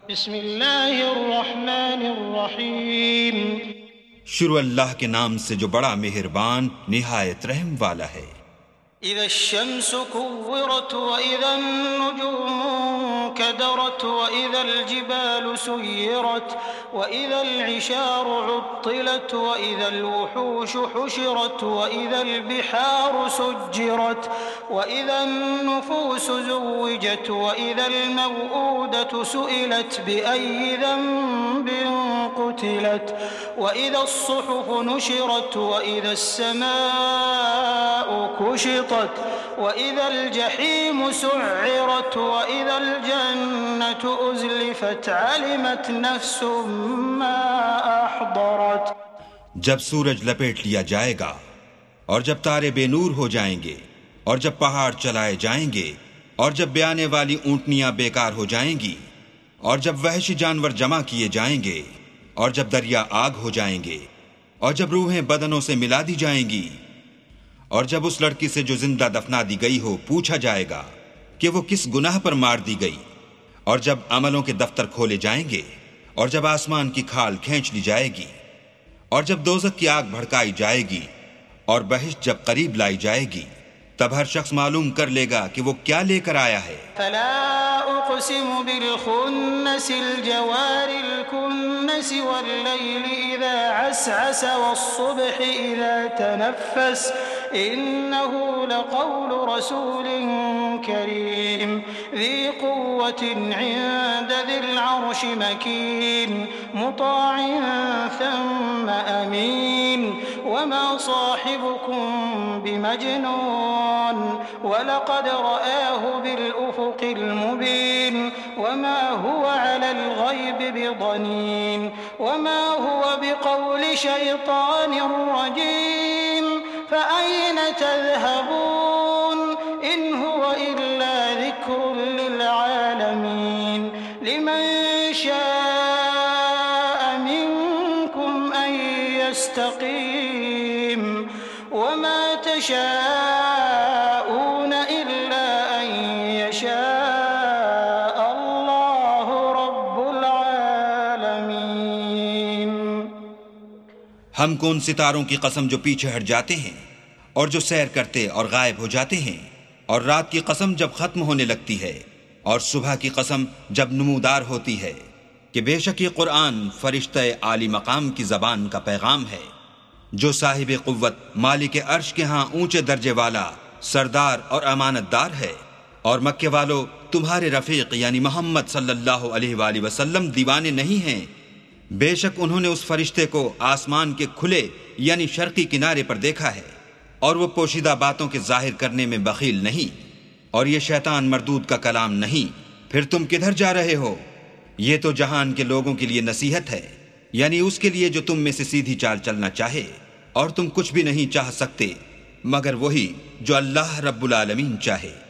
बिस्मिल्लाहिर्रहमानिर्रहीम। शुरू अल्लाह के नाम से जो बड़ा मेहरबान निहायत रहम वाला है। इज़्शम्सु कुव्विरत व इज़न नुजूमु कदरत व इज़ल जिबालु सुय्यरत व इज़ल इशारु उत्तिलत व इज़ल वुहूशु हुशिरत व इज़ल बिहारु सुज्जिरत व इज़न नुफूसु ज़ुव्विजत व इज़ल मौऊदतु सुइलत बिअय्यि ज़ंबिन क़ुतिलत व इज़ा अस्सुहुफ़ु नुशिरत व इज़ा अस्समाउ कुशितत وإذا الجحيم سعرت وإذا الجنة أزلفت علمت نفس ما أحضرت। जब सूरज लपेट लिया जाएगा और जब तारे बेनूर हो जाएंगे और जब पहाड़ चलाए जाएंगे और जब ब्याने वाली ऊंटनियां बेकार हो जाएंगी और जब वहशी जानवर जमा किए जाएंगे और जब दरिया आग हो जाएंगे और जब रूहें बदनों से मिला दी जाएंगी और जब उस लड़की से जो जिंदा दफना दी गई हो पूछा जाएगा कि वो किस गुनाह पर मार दी गई, और जब अमलों के दफ्तर खोले जाएंगे और जब आसमान की खाल खींच ली जाएगी और जब दोज़ख की आग भड़काई जाएगी और बहिश्त जब करीब लाई जाएगी, तब हर शख्स मालूम कर लेगा कि वो क्या लेकर आया है। फला उक़सिमु बिल-खुन्नसिल जवारिल कुन्नसि वल-लैलि इज़ा असअस वस-सुब्हि इज़ा तनफ़्फ़स इन्नहु लक़ौलु रसूलिन करीम ज़ी क़ुव्वतिन इन्द ज़िल अर्शि मकीन मुताअन थम्म अमीन वमा साहिबुकुम बिमजनून वलक़द रआहु बिल-उफ़ुक़िल मुबीन वमा हुवा अलल ग़ैबि बिज़नीन वमा हुवा बिक़ौलि शैतानिर रजीम फ़अय्न तज़हबून इन हुवा इल्ला ज़िक्रुन लिल-आलमीन लिमन शाअ मिनकुम अन यस्तक़ीम वमा तशाऊन इल्ला अन यशाअ अल्लाहु रब्बुल आलमीन। हम कौन सितारों की कसम जो पीछे हट जाते हैं और जो सैर करते और गायब हो जाते हैं, और रात की कसम जब खत्म होने लगती है और सुबह की कसम जब नमूदार होती है, कि बेशक ये कुरान फरिश्ते आली मकाम की जबान का पैगाम है, जो साहिब कुव्वत मालिक अर्श के यहाँ ऊंचे दर्जे वाला सरदार और अमानतदार है। और मक्के वालों, तुम्हारे रफीक यानी मोहम्मद सल्लल्लाहु अलैहि वसल्लम दीवाने नहीं हैं। बेशक उन्होंने उस फरिश्ते को आसमान के खुले यानी शर्की किनारे पर देखा है, और वो पोशीदा बातों के जाहिर करने में बखील नहीं, और ये शैतान मरदूद का कलाम नहीं। फिर तुम किधर जा रहे हो? ये तो जहान के लोगों के लिए नसीहत है, यानी उसके लिए जो तुम में से सीधी चाल चलना चाहे, और तुम कुछ भी नहीं चाह सकते मगर वही जो अल्लाह रब्बुल आलमीन चाहे।